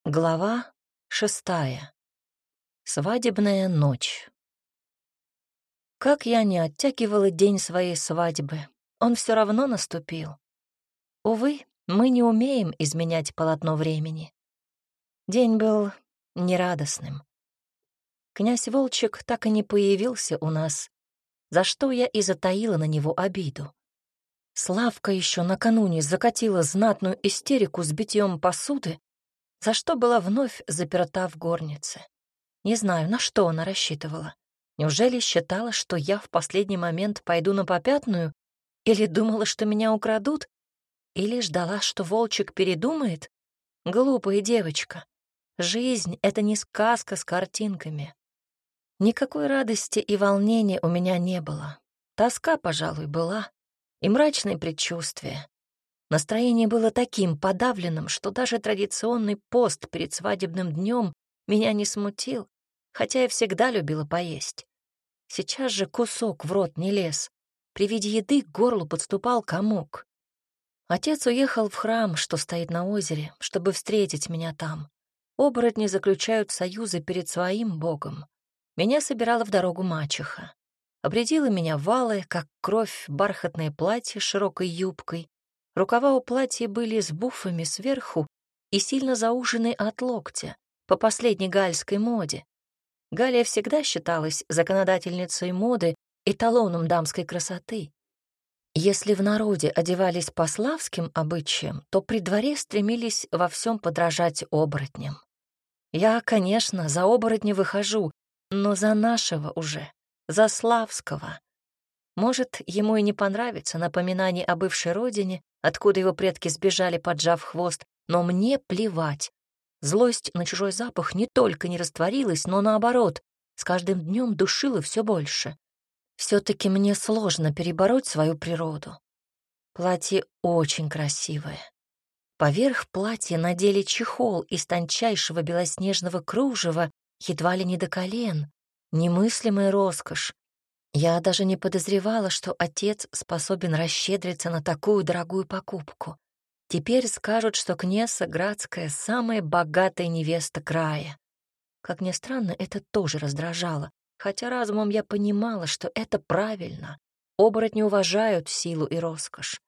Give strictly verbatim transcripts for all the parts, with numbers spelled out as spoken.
Глава шестая. Свадебная ночь. Как я не оттягивала день своей свадьбы, он все равно наступил. Увы, мы не умеем изменять полотно времени. День был нерадостным. Князь Волчек так и не появился у нас, за что я и затаила на него обиду. Славка еще накануне закатила знатную истерику с битьем посуды, за что была вновь заперта в горнице. Не знаю, на что она рассчитывала. Неужели считала, что я в последний момент пойду на попятную? Или думала, что меня украдут? Или ждала, что Волчек передумает? Глупая девочка. Жизнь — это не сказка с картинками. Никакой радости и волнения у меня не было. Тоска, пожалуй, была. И мрачные предчувствия. Настроение было таким подавленным, что даже традиционный пост перед свадебным днем меня не смутил, хотя я всегда любила поесть. Сейчас же кусок в рот не лез. При виде еды к горлу подступал комок. Отец уехал в храм, что стоит на озере, чтобы встретить меня там. Оборотни заключают союзы перед своим богом. Меня собирала в дорогу мачеха. Обрядила меня в алое, как кровь, бархатное платье с широкой юбкой. Рукава у платья были с буфами сверху и сильно заужены от локтя, по последней гальской моде. Галия всегда считалась законодательницей моды, эталоном дамской красоты. Если в народе одевались по славским обычаям, то при дворе стремились во всем подражать оборотням. Я, конечно, за оборотня выхожу, но за нашего уже, за славского. Может, ему и не понравится напоминание о бывшей родине, откуда его предки сбежали, поджав хвост, но мне плевать. Злость на чужой запах не только не растворилась, но наоборот, с каждым днем душила все больше. Все-таки мне сложно перебороть свою природу. Платье очень красивое. Поверх платья надели чехол из тончайшего белоснежного кружева, едва ли не до колен. Немыслимая роскошь. Я даже не подозревала, что отец способен расщедриться на такую дорогую покупку. Теперь скажут, что князя Градская — самая богатая невеста края. Как ни странно, это тоже раздражало, хотя разумом я понимала, что это правильно. Оборотни уважают силу и роскошь.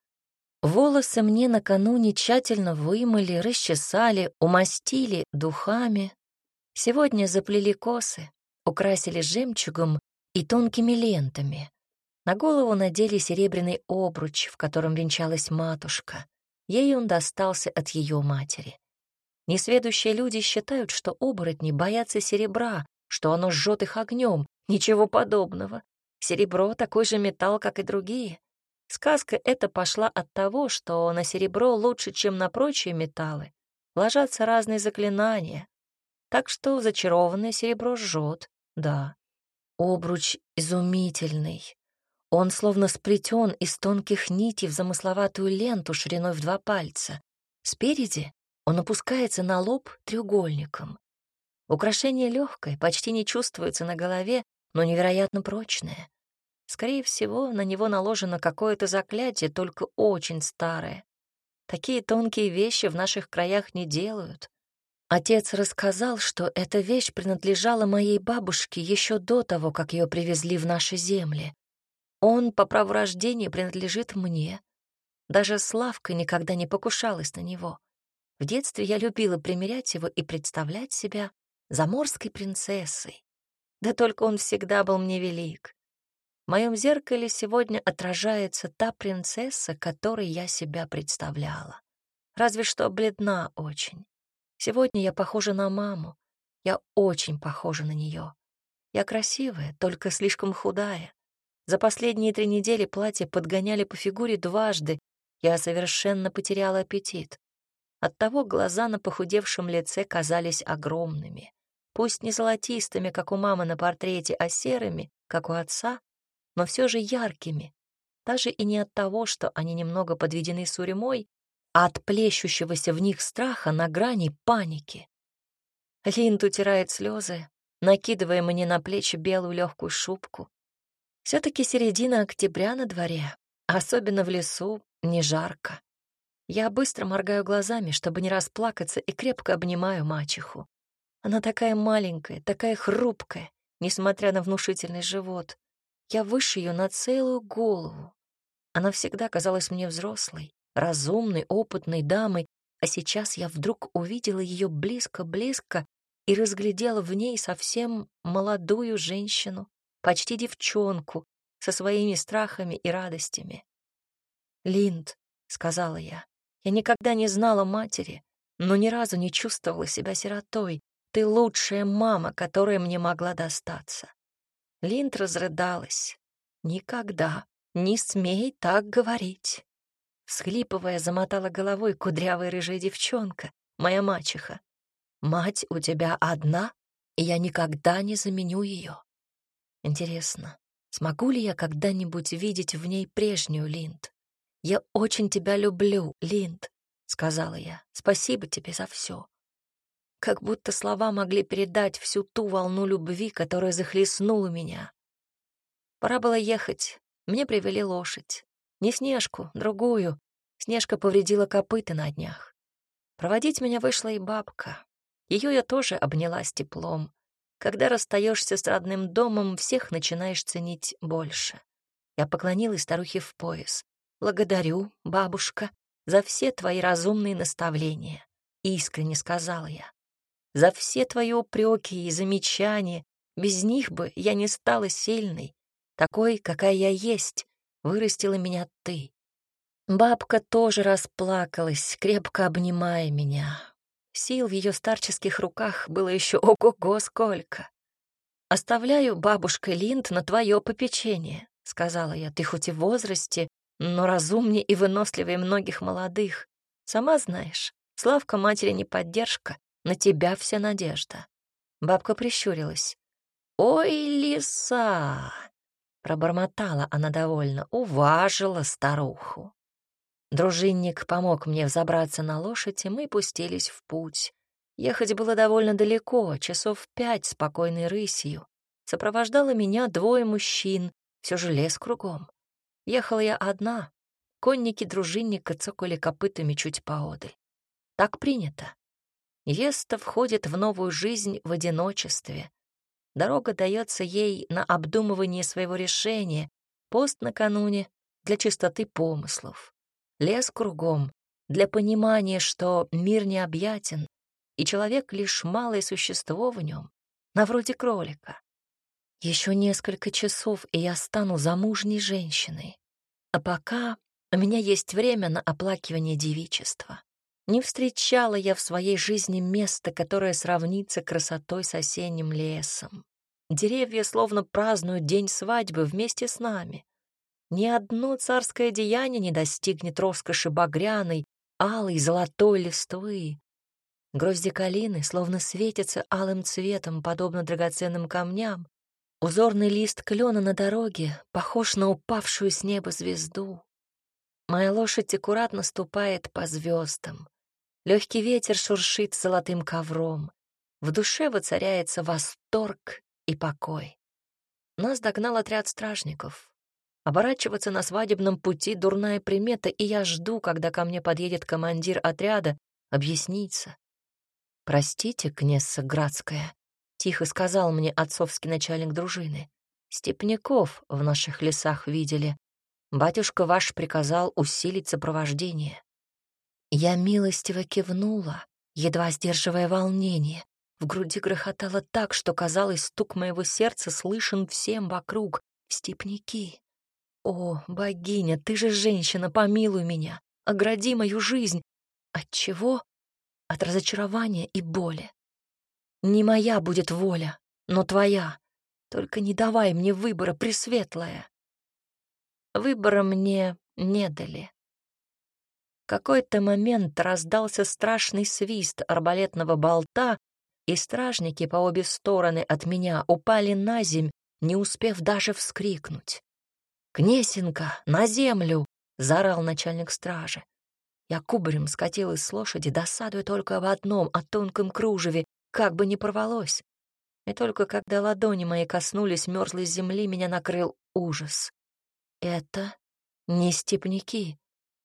Волосы мне накануне тщательно вымыли, расчесали, умастили духами. Сегодня заплели косы, украсили жемчугом и тонкими лентами. На голову надели серебряный обруч, в котором венчалась матушка. Ей он достался от ее матери. Несведущие люди считают, что оборотни боятся серебра, что оно жжет их огнем. Ничего подобного. Серебро — такой же металл, как и другие. Сказка эта пошла от того, что на серебро лучше, чем на прочие металлы, ложатся разные заклинания. Так что зачарованное серебро жжет, да. Обруч изумительный. Он словно сплетен из тонких нитей в замысловатую ленту шириной в два пальца. Спереди он опускается на лоб треугольником. Украшение легкое, почти не чувствуется на голове, но невероятно прочное. Скорее всего, на него наложено какое-то заклятие, только очень старое. Такие тонкие вещи в наших краях не делают. Отец рассказал, что эта вещь принадлежала моей бабушке еще до того, как ее привезли в наши земли. Он по праву рождения принадлежит мне. Даже Славка никогда не покушалась на него. В детстве я любила примерять его и представлять себя заморской принцессой. Да только он всегда был мне велик. В моем зеркале сегодня отражается та принцесса, которой я себя представляла. Разве что бледна очень. Сегодня я похожа на маму. Я очень похожа на нее. Я красивая, только слишком худая. За последние три недели платье подгоняли по фигуре дважды. Я совершенно потеряла аппетит. Оттого глаза на похудевшем лице казались огромными. Пусть не золотистыми, как у мамы на портрете, а серыми, как у отца, но все же яркими. Даже и не от того, что они немного подведены сурьмой, а от плещущегося в них страха на грани паники. Линд утирает слезы, накидывая мне на плечи белую легкую шубку. Все-таки середина октября на дворе, особенно в лесу, не жарко. Я быстро моргаю глазами, чтобы не расплакаться, и крепко обнимаю мачеху. Она такая маленькая, такая хрупкая, несмотря на внушительный живот. Я выше ее на целую голову. Она всегда казалась мне взрослой, разумной, опытной дамой, а сейчас я вдруг увидела ее близко-близко и разглядела в ней совсем молодую женщину, почти девчонку, со своими страхами и радостями. «Линд», — сказала я, — «я никогда не знала матери, но ни разу не чувствовала себя сиротой. Ты лучшая мама, которая мне могла достаться». Линд разрыдалась. «Никогда не смей так говорить». Всхлипывая, замотала головой кудрявая рыжая девчонка, моя мачеха. «Мать у тебя одна, и я никогда не заменю ее. Интересно, смогу ли я когда-нибудь видеть в ней прежнюю Линд? Я очень тебя люблю, Линд», — сказала я. «Спасибо тебе за все». Как будто слова могли передать всю ту волну любви, которая захлестнула меня. Пора было ехать. Мне привели лошадь. Не Снежку, другую. Снежка повредила копыта на днях. Проводить меня вышла и бабка. Ее я тоже обняла с теплом. Когда расстаешься с родным домом, всех начинаешь ценить больше. Я поклонилась старухе в пояс. «Благодарю, бабушка, за все твои разумные наставления», — искренне сказала я. «За все твои упреки и замечания. Без них бы я не стала сильной. Такой, какая я есть, вырастила меня ты». Бабка тоже расплакалась, крепко обнимая меня. Сил в ее старческих руках было еще ого-го сколько. «Оставляю, бабушка Линд, на твое попечение», — сказала я. «Ты хоть и в возрасте, но разумнее и выносливее многих молодых. Сама знаешь, Славка матери не поддержка, на тебя вся надежда». Бабка прищурилась. «Ой, лиса!» — пробормотала она довольно, уважила старуху. Дружинник помог мне взобраться на лошадь, и мы пустились в путь. Ехать было довольно далеко, часов пять спокойной рысью. Сопровождало меня двое мужчин, все же лес кругом. Ехала я одна. Конники дружинника цокали копытами чуть поодаль. Так принято. Невеста входит в новую жизнь в одиночестве. Дорога дается ей на обдумывание своего решения, пост накануне для чистоты помыслов. Лес кругом для понимания, что мир необъятен, и человек — лишь малое существо в нем, на вроде кролика. Еще несколько часов, и я стану замужней женщиной. А пока у меня есть время на оплакивание девичества. Не встречала я в своей жизни места, которое сравнится красотой с осенним лесом. Деревья словно празднуют день свадьбы вместе с нами. Ни одно царское деяние не достигнет роскоши багряной, алой, золотой листвы. Грозди калины словно светятся алым цветом, подобно драгоценным камням. Узорный лист клена на дороге похож на упавшую с неба звезду. Моя лошадь аккуратно ступает по звездам. Легкий ветер шуршит золотым ковром. В душе воцаряется восторг и покой. Нас догнал отряд стражников. Оборачиваться на свадебном пути — дурная примета, и я жду, когда ко мне подъедет командир отряда, объясниться. «Простите, князь Градская», — тихо сказал мне отцовский начальник дружины. «Степняков в наших лесах видели. Батюшка ваш приказал усилить сопровождение». Я милостиво кивнула, едва сдерживая волнение. В груди грохотало так, что, казалось, стук моего сердца слышен всем вокруг. Степняки. О, богиня, ты же женщина, помилуй меня, огради мою жизнь. От чего? От разочарования и боли. Не моя будет воля, но твоя. Только не давай мне выбора, Пресветлая. Выбора мне не дали. В какой-то момент раздался страшный свист арбалетного болта, и стражники по обе стороны от меня упали на земь, не успев даже вскрикнуть. «Кнесенька, на землю!» — заорал начальник стражи. Я кубарем скатилась с лошади, досадуя только об одном, о тонком кружеве, как бы не порвалось. И только когда ладони мои коснулись мёрзлой земли, меня накрыл ужас. Это не степняки.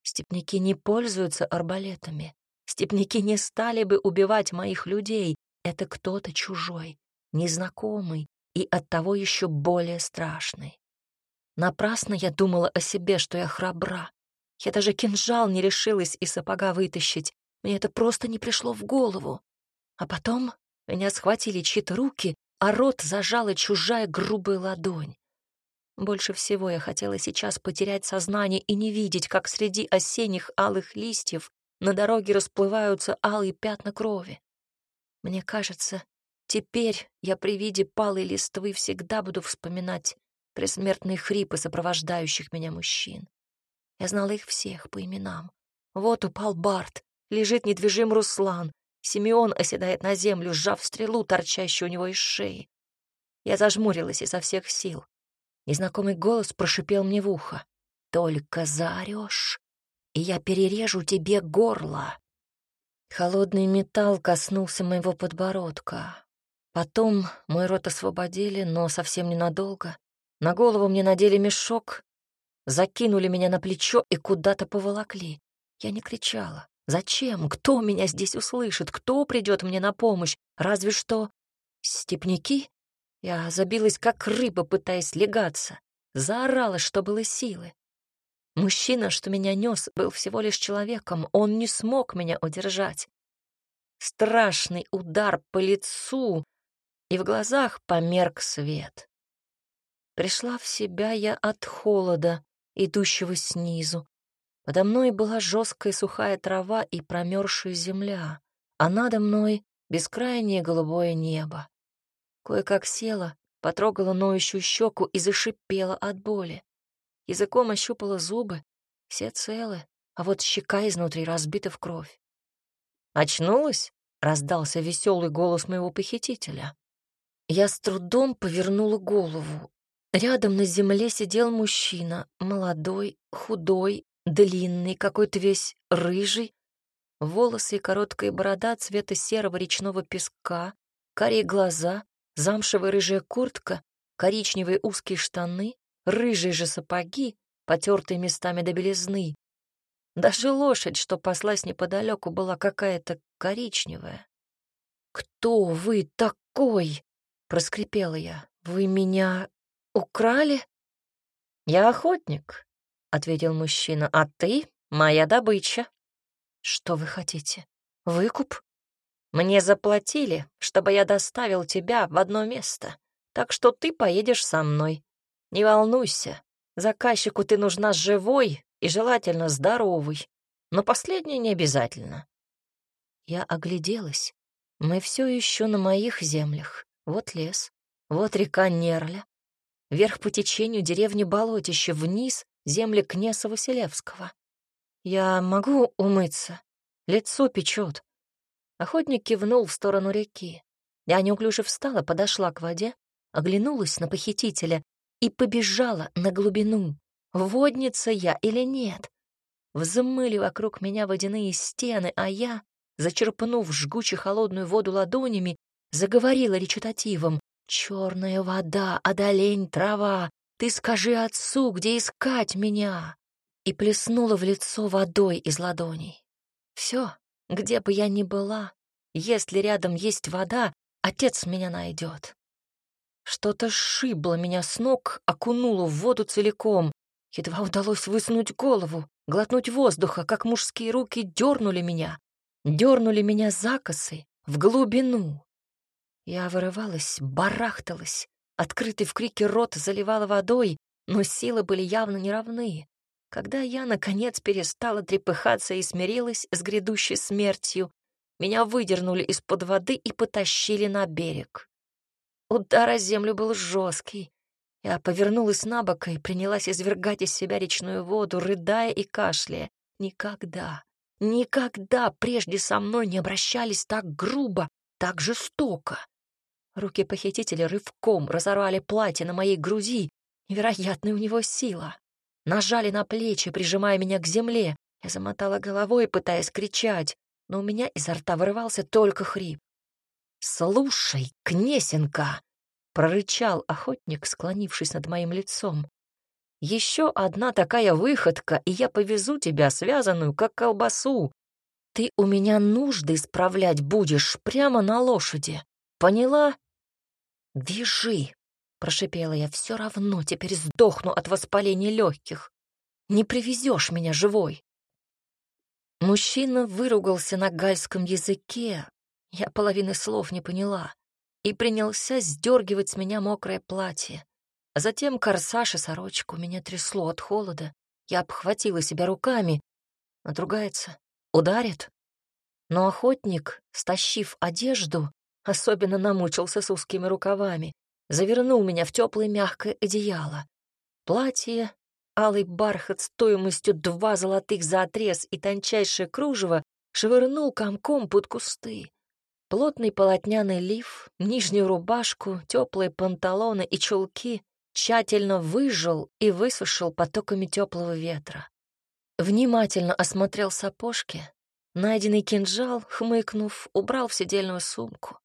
Степняки не пользуются арбалетами. Степняки не стали бы убивать моих людей. Это кто-то чужой, незнакомый и оттого еще более страшный. Напрасно я думала о себе, что я храбра. Я даже кинжал не решилась из сапога вытащить. Мне это просто не пришло в голову. А потом меня схватили чьи-то руки, а рот зажала чужая грубая ладонь. Больше всего я хотела сейчас потерять сознание и не видеть, как среди осенних алых листьев на дороге расплываются алые пятна крови. Мне кажется, теперь я при виде палой листвы всегда буду вспоминать предсмертные хрипы сопровождающих меня мужчин. Я знала их всех по именам. Вот упал Барт, лежит недвижим Руслан, Симеон оседает на землю, сжав стрелу, торчащую у него из шеи. Я зажмурилась изо всех сил. Незнакомый голос прошипел мне в ухо. «Только заорешь, и я перережу тебе горло». Холодный металл коснулся моего подбородка. Потом мой рот освободили, но совсем ненадолго. На голову мне надели мешок, закинули меня на плечо и куда-то поволокли. Я не кричала. Зачем? Кто меня здесь услышит? Кто придет мне на помощь? Разве что степняки? Я забилась, как рыба, пытаясь легаться. Заорала, что было силы. Мужчина, что меня нес, был всего лишь человеком. Он не смог меня удержать. Страшный удар по лицу, и в глазах померк свет. Пришла в себя я от холода, идущего снизу. Подо мной была жесткая сухая трава и промерзшая земля, а надо мной бескрайнее голубое небо. Кое-как села, потрогала ноющую щеку и зашипела от боли. Языком ощупала зубы, все целы, а вот щека изнутри разбита в кровь. «Очнулась?» — раздался веселый голос моего похитителя. Я с трудом повернула голову. Рядом на земле сидел мужчина, молодой, худой, длинный, какой-то весь рыжий. Волосы и короткая борода цвета серого речного песка, карие глаза, замшевая рыжая куртка, коричневые узкие штаны, рыжие же сапоги, потертые местами до белизны. Даже лошадь, что паслась неподалеку, была какая-то коричневая. «Кто вы такой?» — проскрипела я. «Вы меня украли?» «Я охотник», — ответил мужчина, — «а ты — моя добыча». «Что вы хотите? Выкуп?» «Мне заплатили, чтобы я доставил тебя в одно место, так что ты поедешь со мной. Не волнуйся, заказчику ты нужна живой и желательно здоровый, но последнее не обязательно». Я огляделась. Мы все еще на моих землях. Вот лес, вот река Нерля, вверх по течению деревни Болотище, вниз земли князя Василевского. «Я могу умыться? Лицо печет». Охотник кивнул в сторону реки. Я неуклюже встала, подошла к воде, оглянулась на похитителя и побежала на глубину. Водница я или нет? Взмыли вокруг меня водяные стены, а я, зачерпнув жгуче холодную воду ладонями, заговорила речитативом: «Черная вода, одолень трава, ты скажи отцу, где искать меня!» И плеснула в лицо водой из ладоней. Все, где бы я ни была, если рядом есть вода, отец меня найдет. Что-то сшибло меня с ног, окунуло в воду целиком. Едва удалось высунуть голову, глотнуть воздуха, как мужские руки дернули меня, дернули меня за косы в глубину. Я вырывалась, барахталась, открытый в крике рот заливала водой, но силы были явно неравны. Когда я, наконец, перестала трепыхаться и смирилась с грядущей смертью, меня выдернули из-под воды и потащили на берег. Удар о землю был жесткий. Я повернулась на бок и принялась извергать из себя речную воду, рыдая и кашляя. Никогда, никогда прежде со мной не обращались так грубо, так жестоко. Руки похитителя рывком разорвали платье на моей груди. Невероятная у него сила. Нажали на плечи, прижимая меня к земле. Я замотала головой, пытаясь кричать, но у меня изо рта вырывался только хрип. «Слушай, Кнесенко!» — прорычал охотник, склонившись над моим лицом. Еще одна такая выходка, и я повезу тебя, связанную, как колбасу. Ты у меня нужды справлять будешь прямо на лошади. Поняла? Вяжи, прошипела я, все равно теперь сдохну от воспаления легких. Не привезешь меня живой. Мужчина выругался на гальском языке, я половины слов не поняла, и принялся сдергивать с меня мокрое платье. А затем корсаж и сорочку. Меня трясло от холода. Я обхватила себя руками. Надругается, ударит. Но охотник, стащив одежду, особенно намучился с узкими рукавами, завернул меня в теплое мягкое одеяло. Платье, алый бархат стоимостью два золотых за отрез и тончайшее кружево швырнул комком под кусты. Плотный полотняный лиф, нижнюю рубашку, теплые панталоны и чулки тщательно выжал и высушил потоками теплого ветра. Внимательно осмотрел сапожки, найденный кинжал, хмыкнув, убрал в сидельную сумку.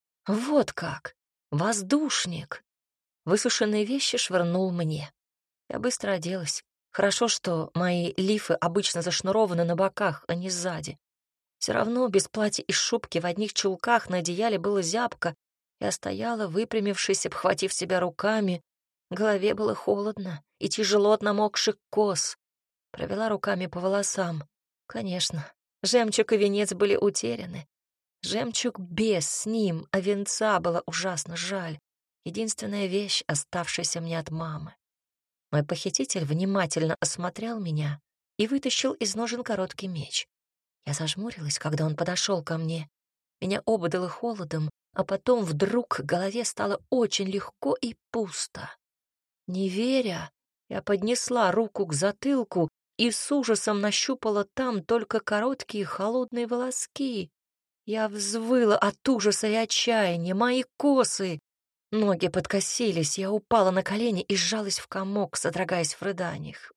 Вот как! Воздушник! Высушенные вещи швырнул мне. Я быстро оделась. Хорошо, что мои лифы обычно зашнурованы на боках, а не сзади. Все равно без платья и шубки в одних чулках на одеяле было зябко. Я стояла, выпрямившись, обхватив себя руками. Голове было холодно и тяжело от намокших кос. Провела руками по волосам. Конечно, жемчуг и венец были утеряны. Жемчуг без с ним, а венца было ужасно жаль. Единственная вещь, оставшаяся мне от мамы. Мой похититель внимательно осмотрел меня и вытащил из ножен короткий меч. Я зажмурилась, когда он подошел ко мне. Меня обдало холодом, а потом вдруг в голове стало очень легко и пусто. Не веря, я поднесла руку к затылку и с ужасом нащупала там только короткие холодные волоски. Я взвыла от ужаса и отчаяния. Мои косы! Ноги подкосились, я упала на колени и сжалась в комок, содрогаясь в рыданиях.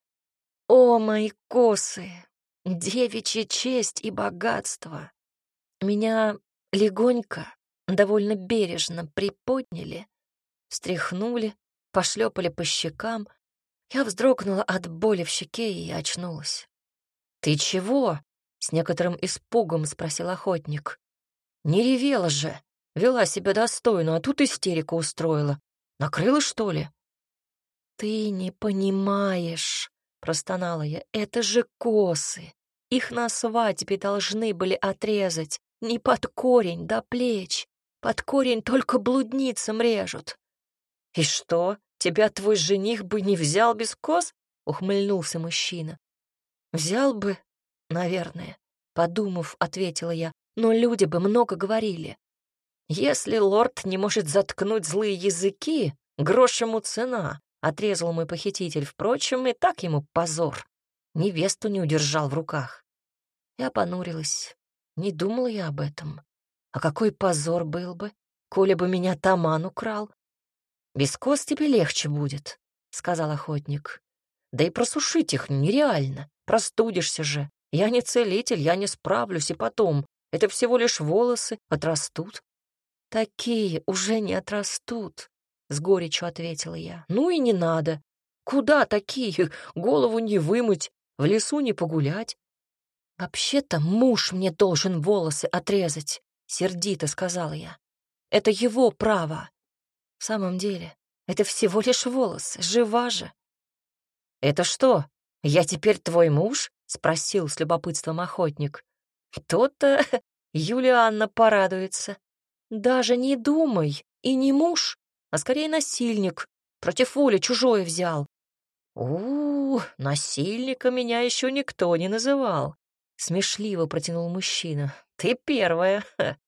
О, мои косы! Девичья честь и богатство! Меня легонько, довольно бережно приподняли, встряхнули, пошлепали по щекам. Я вздрогнула от боли в щеке и очнулась. «Ты чего?» — с некоторым испугом спросил охотник. «Не ревела же, вела себя достойно, а тут истерику устроила. Накрыла, что ли?» «Ты не понимаешь», — простонала я, — «это же косы. Их на свадьбе должны были отрезать не под корень до плеч. Под корень только блудницам режут». «И что, тебя твой жених бы не взял без кос?» — ухмыльнулся мужчина. «Взял бы, наверное», — подумав, ответила я, «но люди бы много говорили. Если лорд не может заткнуть злые языки, грош ему цена», — отрезал мой похититель. Впрочем, и так ему позор. Невесту не удержал в руках. Я понурилась. Не думала я об этом. А какой позор был бы, коли бы меня таман украл? «Без кос тебе легче будет», — сказал охотник. «Да и просушить их нереально. Простудишься же. Я не целитель, я не справлюсь, и потом. Это всего лишь волосы, отрастут». «Такие уже не отрастут», — с горечью ответила я. «Ну и не надо. Куда такие? Голову не вымыть, в лесу не погулять». «Вообще-то муж мне должен волосы отрезать», — сердито сказала я. «Это его право». В самом деле, это всего лишь волосы, жива же. «Это что, я теперь твой муж?» — спросил с любопытством охотник. «То-то Юлианна порадуется. Даже не думай, и не муж, а скорее насильник, против воли чужое взял». «У-у-у, насильника меня еще никто не называл», — смешливо протянул мужчина. «Ты первая.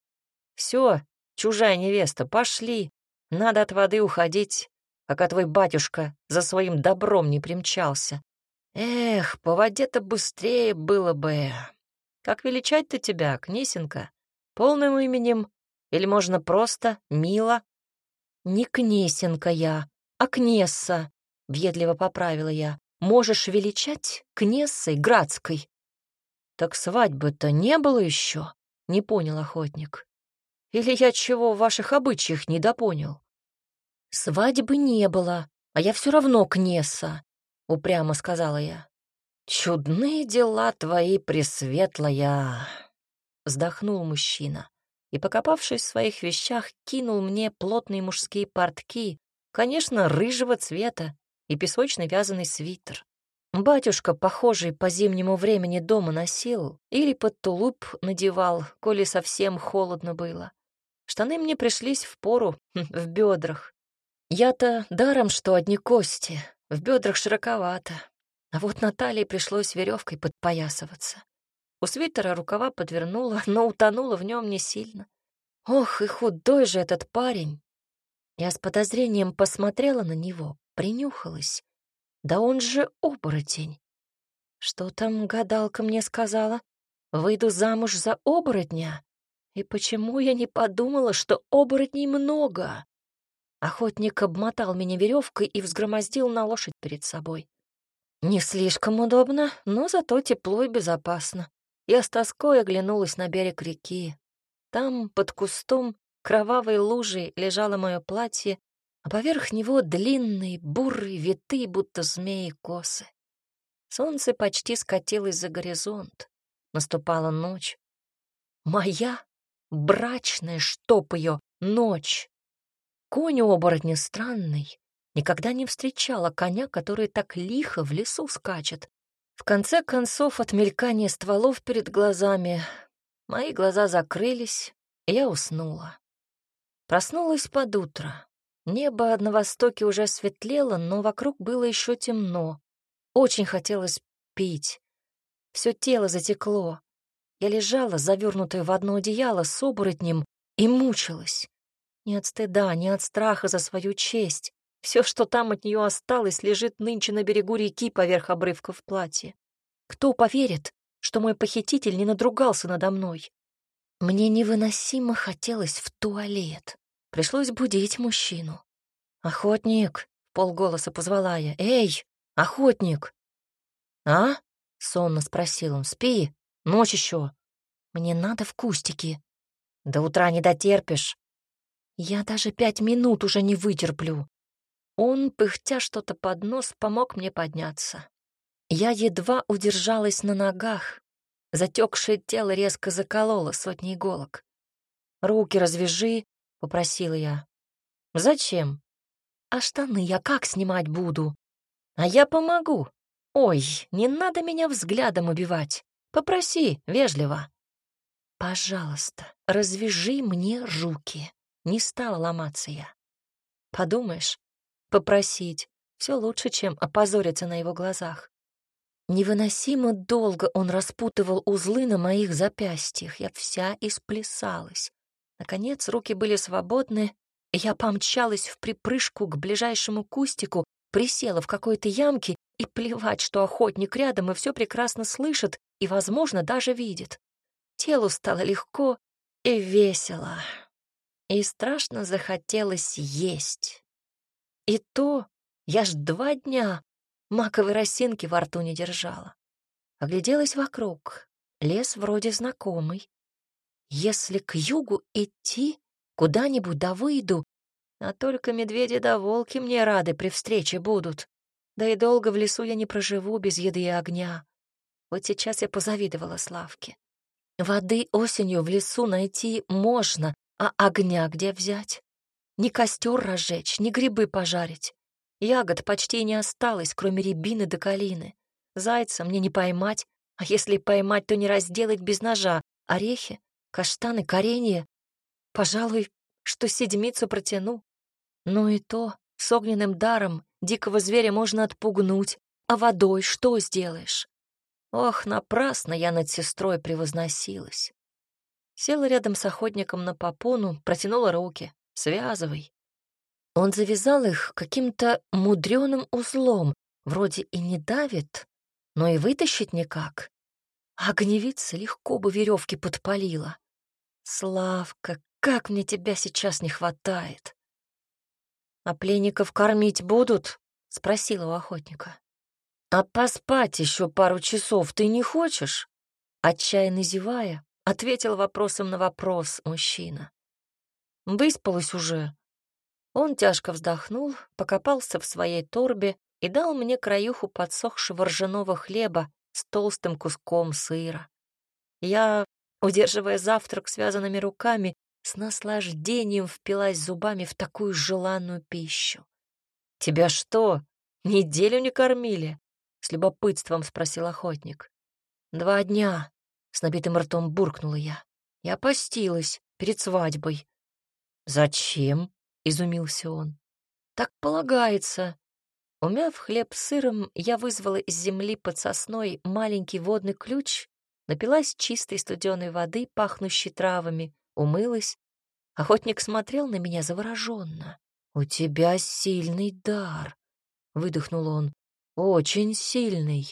Все, чужая невеста, пошли. Надо от воды уходить, пока твой батюшка за своим добром не примчался. Эх, по воде-то быстрее было бы. Как величать-то тебя, Кнесенко? Полным именем? Или можно просто Мила?» «Не Кнесенко я, а Кнесса», — въедливо поправила я. «Можешь величать Кнессой Градской». «Так свадьбы-то не было еще?» — не понял охотник. «Или я чего в ваших обычаях недопонял?» «Свадьбы не было, а я все равно Кнесса. — упрямо сказала я. «Чудные дела твои, пресветлая!» — вздохнул мужчина и, покопавшись в своих вещах, кинул мне плотные мужские портки, конечно, рыжего цвета, и песочный вязаный свитер. Батюшка, похожий по зимнему времени, дома носил или под тулуп надевал, коли совсем холодно было. Штаны мне пришлись впору, в бедрах. Я-то даром, что одни кости, в бедрах широковато, а вот на талии пришлось веревкой подпоясываться. У свитера рукава подвернула, но утонула в нем не сильно. Ох, и худой же этот парень! Я с подозрением посмотрела на него, принюхалась. Да он же оборотень. Что там гадалка мне сказала? Выйду замуж за оборотня? И почему я не подумала, что оборотней много? Охотник обмотал меня веревкой и взгромоздил на лошадь перед собой. Не слишком удобно, но зато тепло и безопасно. Я с тоской оглянулась на берег реки. Там, под кустом, кровавой лужей лежало мое платье, а поверх него длинные, бурые, витые, будто змеи, косы. Солнце почти скатилось за горизонт. Наступала ночь. Моя брачная, чтоб ее, ночь. Конь у оборотня странный. Никогда не встречала коня, который так лихо в лесу скачет. В конце концов, от мелькания стволов перед глазами мои глаза закрылись, и я уснула. Проснулась под утро. Небо на востоке уже светлело, но вокруг было еще темно. Очень хотелось пить. Все тело затекло. Я лежала, завернутая в одно одеяло, с оборотнем, и мучилась. Не от стыда, не от страха за свою честь. Все, что там от нее осталось, лежит нынче на берегу реки поверх обрывков платья. Кто поверит, что мой похититель не надругался надо мной? Мне невыносимо хотелось в туалет. Пришлось будить мужчину. «Охотник!» — вполголоса позвала я. «Эй, охотник!» «А?» — сонно спросил он. «Спи, ночь еще. Мне надо в кустики. До утра не дотерпишь. Я даже пять минут уже не вытерплю». Он, пыхтя что-то под нос, помог мне подняться. Я едва удержалась на ногах. Затекшее тело резко закололо сотни иголок. «Руки развяжи», — попросила я. «Зачем?» «А штаны я как снимать буду?» «А я помогу. Ой, не надо меня взглядом убивать. Попроси, вежливо». «Пожалуйста, развяжи мне руки». Не стала ломаться я. Подумаешь, попросить все лучше, чем опозориться на его глазах. Невыносимо долго он распутывал узлы на моих запястьях. Я вся исплясалась. Наконец руки были свободны, и я помчалась в припрыжку к ближайшему кустику, присела в какой-то ямке, и плевать, что охотник рядом и все прекрасно слышит и, возможно, даже видит. Телу стало легко и весело, и страшно захотелось есть. И то я ж два дня маковой росинки во рту не держала. Огляделась вокруг. Лес вроде знакомый. Если к югу идти, куда-нибудь да выйду, а только медведи да волки мне рады при встрече будут. Да и долго в лесу я не проживу без еды и огня. Вот сейчас я позавидовала Славке. Воды осенью в лесу найти можно, а огня где взять? Ни костер разжечь, ни грибы пожарить. Ягод почти не осталось, кроме рябины да калины. Зайца мне не поймать, а если поймать, то не разделать без ножа. Орехи, каштаны, коренья. Пожалуй, что седмицу протяну. Но и то с огненным даром дикого зверя можно отпугнуть, а водой что сделаешь? Ох, напрасно я над сестрой превозносилась. Села рядом с охотником на попону, протянула руки. «Связывай». Он завязал их каким-то мудреным узлом, вроде и не давит, но и вытащить никак. А огневица легко бы веревки подпалила. «Славка, как мне тебя сейчас не хватает!» «А пленников кормить будут?» — спросила у охотника. «А поспать еще пару часов ты не хочешь?» Отчаянно зевая, ответил вопросом на вопрос мужчина. «Выспалась уже». Он тяжко вздохнул, покопался в своей торбе, и дал мне краюху подсохшего ржаного хлеба с толстым куском сыра. Я, удерживая завтрак связанными руками, с наслаждением впилась зубами в такую желанную пищу. «Тебя что, неделю не кормили?» — с любопытством спросил охотник. «Два дня», — с набитым ртом буркнула я. «Я постилась перед свадьбой». «Зачем?» — изумился он. «Так полагается». Умяв хлеб с сыром, я вызвала из земли под сосной маленький водный ключ, напилась чистой студеной воды, пахнущей травами, умылась. Охотник смотрел на меня завороженно. «У тебя сильный дар», — выдохнул он. «Очень сильный».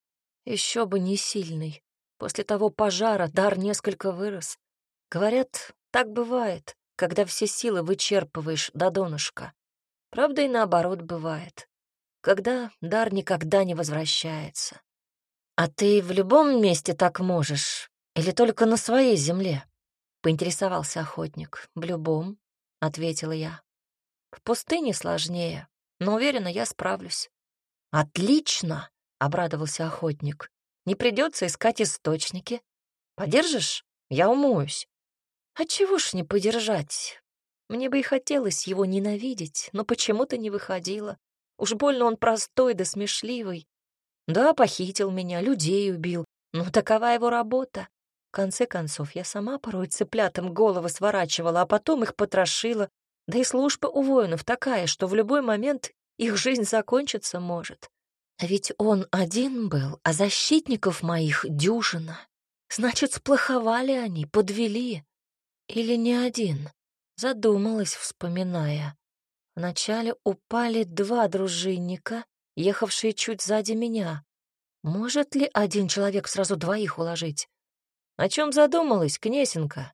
Еще бы не сильный. После того пожара дар несколько вырос. Говорят, так бывает, когда все силы вычерпываешь до донышка. Правда, и наоборот бывает, когда дар никогда не возвращается. «А ты в любом месте так можешь? Или только на своей земле?» — поинтересовался охотник. «В любом», — ответила я. «В пустыне сложнее, но уверена, я справлюсь». «Отлично!» — обрадовался охотник. «Не придется искать источники. Подержишь? Я умоюсь». «А чего ж не подержать? Мне бы и хотелось его ненавидеть, но почему-то не выходило. Уж больно он простой да смешливый. Да, похитил меня, людей убил, но такова его работа. В конце концов, я сама порой цыплятам головы сворачивала, а потом их потрошила. Да и служба у воинов такая, что в любой момент их жизнь закончиться может. А ведь он один был, а защитников моих дюжина. Значит, сплоховали они, подвели. Или не один? Задумалась, вспоминая. Вначале упали два дружинника, ехавшие чуть сзади меня. Может ли один человек сразу двоих уложить? О чем задумалась, Кнесенька?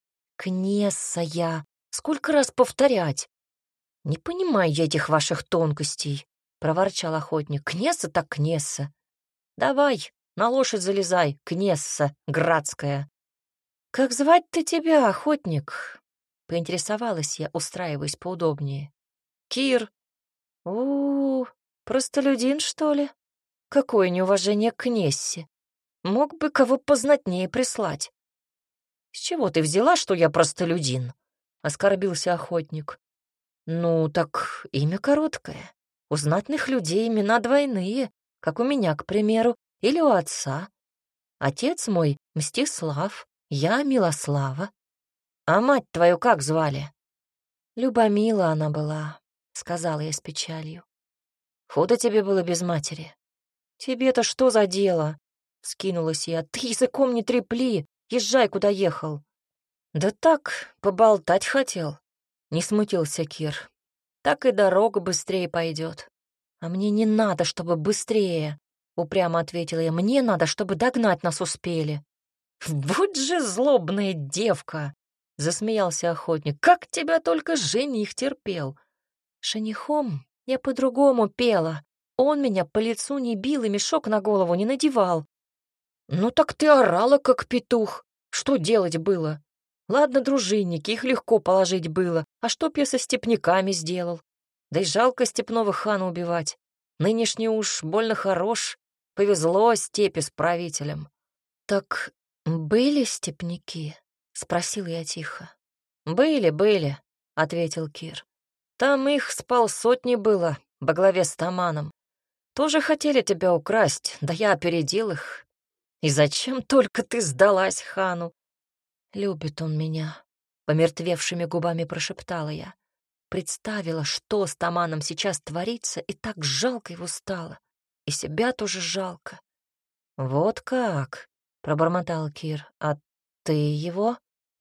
Кнесса я. Сколько раз повторять? Не понимаю я этих ваших тонкостей, проворчал охотник. Кнесса так Кнесса. Давай, на лошадь залезай, Кнесса градская. Как звать-то тебя, охотник? Поинтересовалась я, устраиваясь поудобнее. Кир. У-у-у, простолюдин, что ли? Какое неуважение к Кнессе. Мог бы кого познатнее прислать. С чего ты взяла, что я простолюдин? Оскорбился охотник. Ну, так имя короткое. У знатных людей имена двойные, как у меня, к примеру, или у отца. Отец мой — Мстислав, я — Милослава. А мать твою как звали? Любомила она была, — сказала я с печалью. Худо тебе было без матери. Тебе-то что за дело? — скинулась я. Ты языком не трепли, езжай, куда ехал. Да так, поболтать хотел, — не смутился Кир. Так и дорога быстрее пойдет. А мне не надо, чтобы быстрее, — упрямо ответила я. Мне надо, чтобы догнать нас успели. Вот же злобная девка, — засмеялся охотник. Как тебя только жених терпел. Женихом я по-другому пела. Он меня по лицу не бил и мешок на голову не надевал. Ну так ты орала, как петух. Что делать было? Ладно, дружинники, их легко положить было. А что б я со степняками сделал? Да и жалко степного хана убивать. Нынешний уж больно хорош. Повезло степи с правителем. Так были степняки? Спросил я тихо. Были, были, ответил Кир. Там их с полсотни было во главе с Таманом. Тоже хотели тебя украсть, да я опередил их. И зачем только ты сдалась хану? Любит он меня, помертвевшими губами прошептала я. Представила, что с Таманом сейчас творится, и так жалко его стало. И себя тоже жалко. Вот как, пробормотал Кир. А ты его?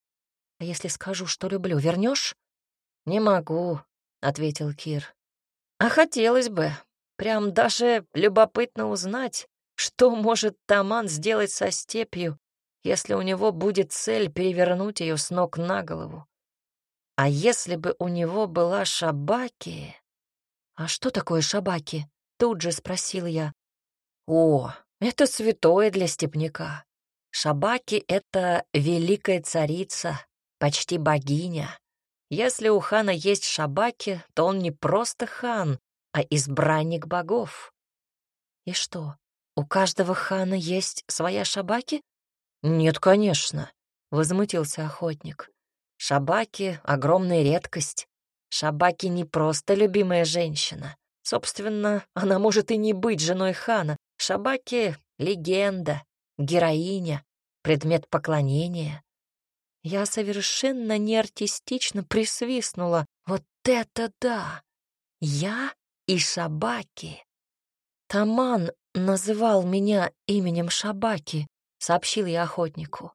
А если скажу, что люблю, вернешь? Не могу, ответил Кир. А хотелось бы. Прям даже любопытно узнать, что может Таман сделать со степью, если у него будет цель перевернуть ее с ног на голову. А если бы у него была шабаки... «А что такое шабаки?» — тут же спросил я. «О, это святое для степняка. Шабаки — это великая царица, почти богиня. Если у хана есть шабаки, то он не просто хан, а избранник богов. И что, у каждого хана есть своя шабаки? Нет, конечно, возмутился охотник. Шабаки — огромная редкость. Шабаки не просто любимая женщина. Собственно, она может и не быть женой хана. Шабаки — легенда, героиня, предмет поклонения. Я совершенно неартистично присвистнула. Вот это да! Я и Шабаки. Таман называл меня именем Шабаки, сообщил я охотнику.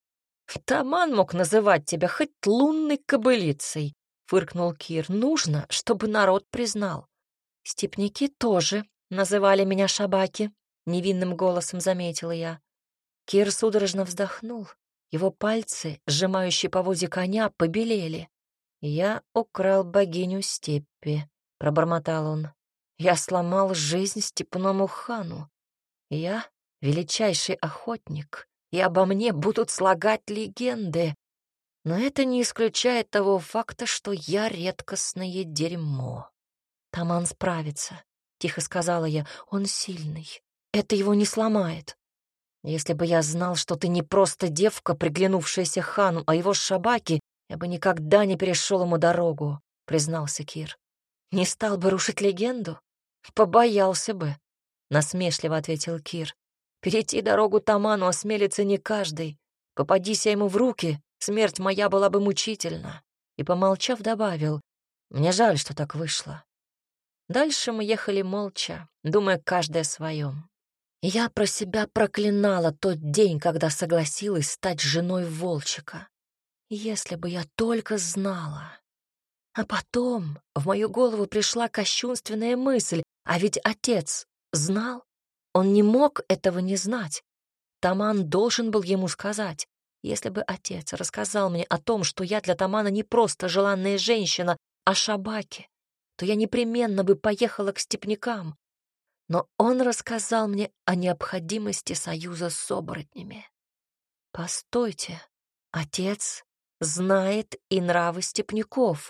Таман мог называть тебя хоть лунной кобылицей, фыркнул Кир. Нужно, чтобы народ признал. Степняки тоже называли меня Шабаки, невинным голосом заметила я. Кир судорожно вздохнул. Его пальцы, сжимающие поводья коня, побелели. «Я украл богиню степи», — пробормотал он. «Я сломал жизнь степному хану. Я — величайший охотник, и обо мне будут слагать легенды. Но это не исключает того факта, что я редкостное дерьмо». «Таман справится», — тихо сказала я. «Он сильный. Это его не сломает». «Если бы я знал, что ты не просто девка, приглянувшаяся хану, а его Шабаки, я бы никогда не перешел ему дорогу», — признался Кир. «Не стал бы рушить легенду? Побоялся бы», — насмешливо ответил Кир. «Перейти дорогу Таману осмелится не каждый. Попадись я ему в руки, смерть моя была бы мучительна». И, помолчав, добавил: «Мне жаль, что так вышло». Дальше мы ехали молча, думая каждый о своем. Я про себя проклинала тот день, когда согласилась стать женой Волчика. Если бы я только знала. А потом в мою голову пришла кощунственная мысль, а ведь отец знал. Он не мог этого не знать. Таман должен был ему сказать. Если бы отец рассказал мне о том, что я для Тамана не просто желанная женщина, а Шабаки, то я непременно бы поехала к степнякам. Но он рассказал мне о необходимости союза с оборотнями. Постойте, отец знает и нравы степняков,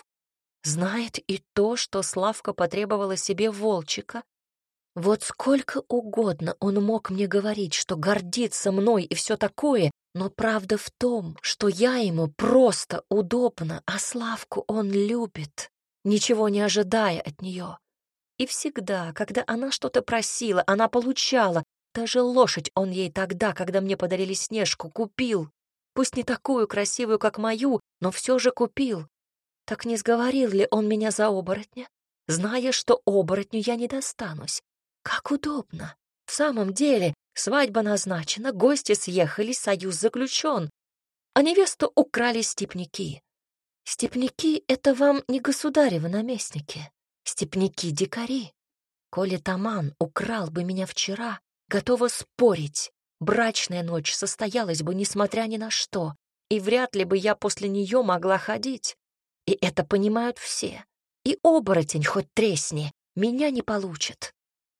знает и то, что Славка потребовала себе Волчика. Вот сколько угодно он мог мне говорить, что гордится мной и все такое, но правда в том, что я ему просто удобна, а Славку он любит, ничего не ожидая от нее. И всегда, когда она что-то просила, она получала. Даже лошадь он ей тогда, когда мне подарили Снежку, купил. Пусть не такую красивую, как мою, но все же купил. Так не сговорил ли он меня за оборотня, зная, что оборотню я не достанусь? Как удобно. В самом деле, свадьба назначена, гости съехались, союз заключен, а невесту украли степняки. Степняки — это вам не государевы наместники. Степняки-дикари. Коли Таман украл бы меня вчера, готова спорить, брачная ночь состоялась бы несмотря ни на что, и вряд ли бы я после нее могла ходить. И это понимают все. И оборотень, хоть тресни, меня не получит.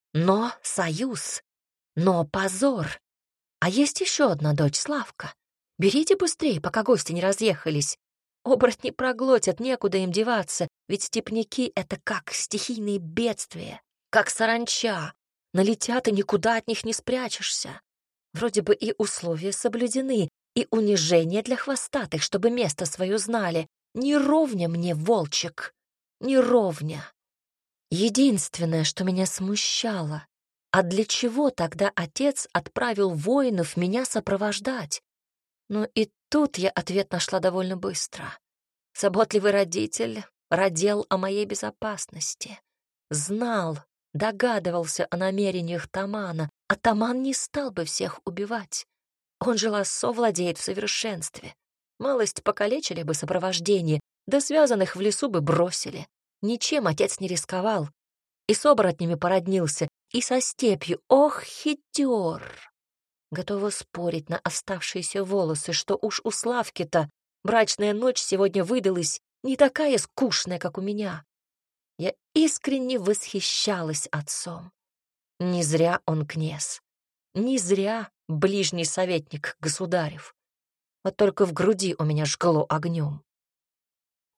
Но союз, но позор. А есть еще одна дочь, Славка. Берите быстрее, пока гости не разъехались. Оборотни проглотят, некуда им деваться, ведь степняки — это как стихийные бедствия, как саранча. Налетят, и никуда от них не спрячешься. Вроде бы и условия соблюдены, и унижение для хвостатых, чтобы место свое знали. Не ровня мне, Волчик, не ровня. Единственное, что меня смущало, а для чего тогда отец отправил воинов меня сопровождать? Но и тут я ответ нашла довольно быстро. Заботливый родитель родил о моей безопасности. Знал, догадывался о намерениях Тамана, а Таман не стал бы всех убивать. Он же лассо владеет в совершенстве. Малость покалечили бы сопровождение, да связанных в лесу бы бросили. Ничем отец не рисковал. И с оборотнями породнился, и со степью. Ох, хитер! Готова спорить на оставшиеся волосы, что уж у Славки-то брачная ночь сегодня выдалась не такая скучная, как у меня. Я искренне восхищалась отцом. Не зря он князь, не зря ближний советник государев. Вот только в груди у меня жгло огнем.